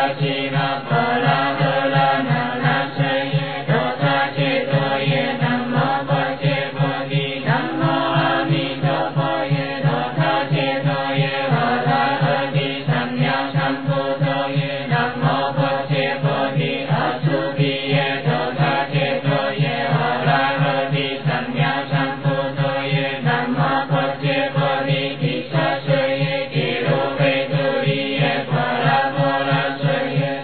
Nam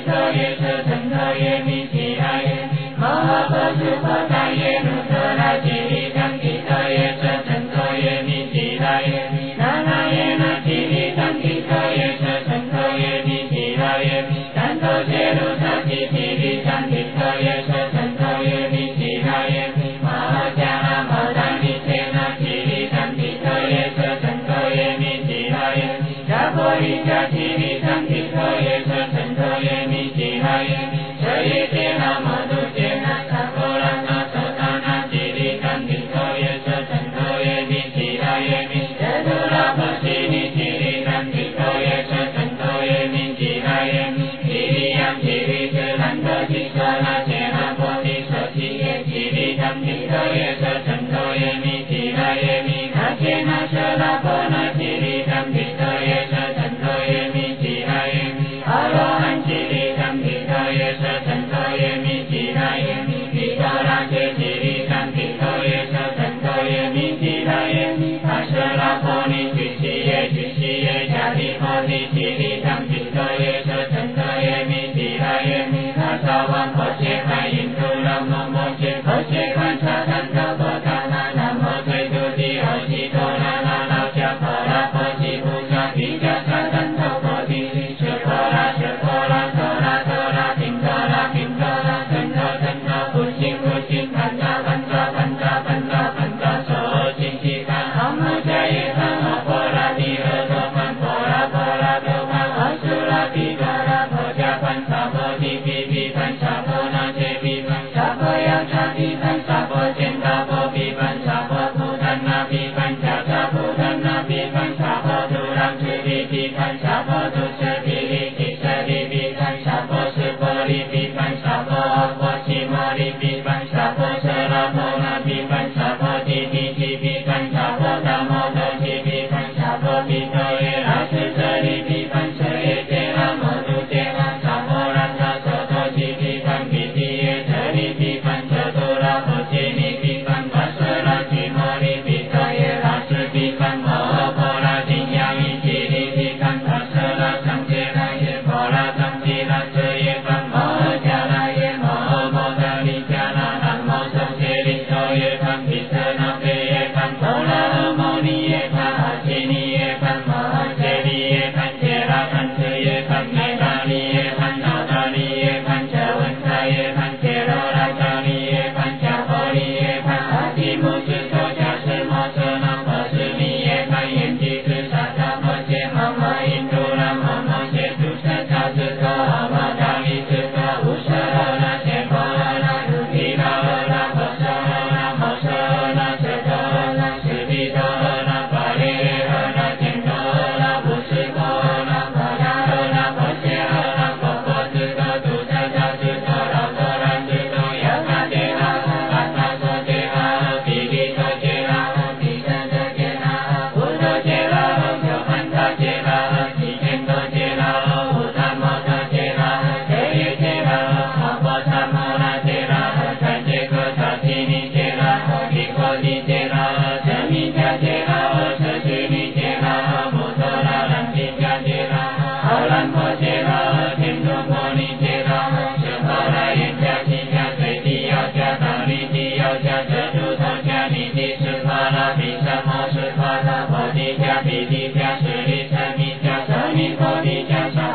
cơ ye sơ thần cơ ye mi chi ra ye ma ha pa su pa ta ye nu sơ ra chi ri tam ki cơ ye sơ thần cơ ye mi chi ra ye na na ye na chi ri tam ki cơ ye sơ thần cơ ye mi chi ra ye tan to che nu sa chi chi ri tam ki cơ ye sơ thần cơ ye mi chi ra ye ma ha cha na ma ta ni che na chi ri tam ki cơ ye sơ thần cơ ye mi chi ra ye cha po ri cha chi ri tam ki cơ ye sơ thần cơ ye mi chi ra ye cha ye che na ma tu che na sa po ra na sa ta na chi ri tam ki cơ ye sơ thần cơ ye mi chi ra ye cha tu ra pa si ni chi ri tam ki cơ ye sơ thần cơ ye mi chi ra ye chi ri yam chi ri sơ lan cơ chi sơ na che na po ti sơ chi ye chi ri tam ki cơ ye sơ thần cơ ye mi chi ra ye na che na sơ la po na chi ri tam ki cơ ye sơ thần cơ ye mi chi ra ye a lo han chi ri tam ki cơ ye sơ thần cơ ye mi chi ra ye ni to ra che chi ri tam ki cơ ye sơ thần cơ ye mi chi ra ye a sơ la po ni chi ye cha ri po ni chi ri tam ki cơ ye sơ thần cơ ye mi chi ra ye a sa van po che khai yin tu lam mo mo che po che quan cha tan ka po ta na nam mo thai tu ti ho chi to na na la cha po ra po chi pu cha ti cha sa tan ka po ti che po ra to ra tim to ra tan ka pu chin pan cha so chin chi ta ham mo cha ye ta ma po ra ti ho to pan po ra to ma ha su ra ti ta ra po cha pan sa po ti pi pan sa po na che pi pan sa po ya cha ti pan sa po chen ta po pi pan sa po pu tan na pi pan cha pu tan na pi pan sa po tu ram su pi pan sa po tu se pi ri ki se ri pi pan sa po se po ri pi pan sa po chi mo ri pi pan sa po se ra po na pi pan sa po ti pi pan sa po ta mo to chi pi pan sa po pi to ye ra se ri pi pan se ye te ra mo tu te ra sa po ra sa so to chi pi pan pi ti ye se ri pi pan sa to ra po chi ni pi pan pa se ra chi mo ri pi to ye ra se pi pan mo po ra ti nya mi chi ri pi pan pa se ra sam che ra ye po ra sam chi ra se ye pan mo cha ra ye mo ta ri cha na nam mo so che ri so ye pan pi se na pe ye pan po ra mo ni ye pa chi ni ye pan mo che ri ye pan che ra pan se ye pan ne ra ni ye pan na ta ni ye pan cha wan sa ye pan che ra ra cha ni ye pan cha po ri ye pan a ti mu su so cha se mo so na pa su ni ye pan yin ji su sa ta po che ma ma yin tu ra ma ma che tu sa cha su so ma ta ni su so u sa ra na che po na tu ti ra po so na mo so na se to na se ti to na pa re na chen to na bu su po na pa na po che na po su to tu sa cha su so ra su to ya na che na pa so che na ti so che na ti sa che na bu to che na yo pan ta che na ti chen to che na bu sa mo ta che na che ye che na ma po sa mo na che na sa che ko sa ti ni che na ti ko ti che na sa mi cha che na sa chi ni che na mu so na ran ti cha che na a lan po che na tim do mo ni che na se po ra yin cha chi cha sai ti ya cha ta ni ti ya cha se tu so cha ni ti su pa na pi sa mo su pa na po ti cha pi ti cha se ri sa mi cha sa ni po ti cha sa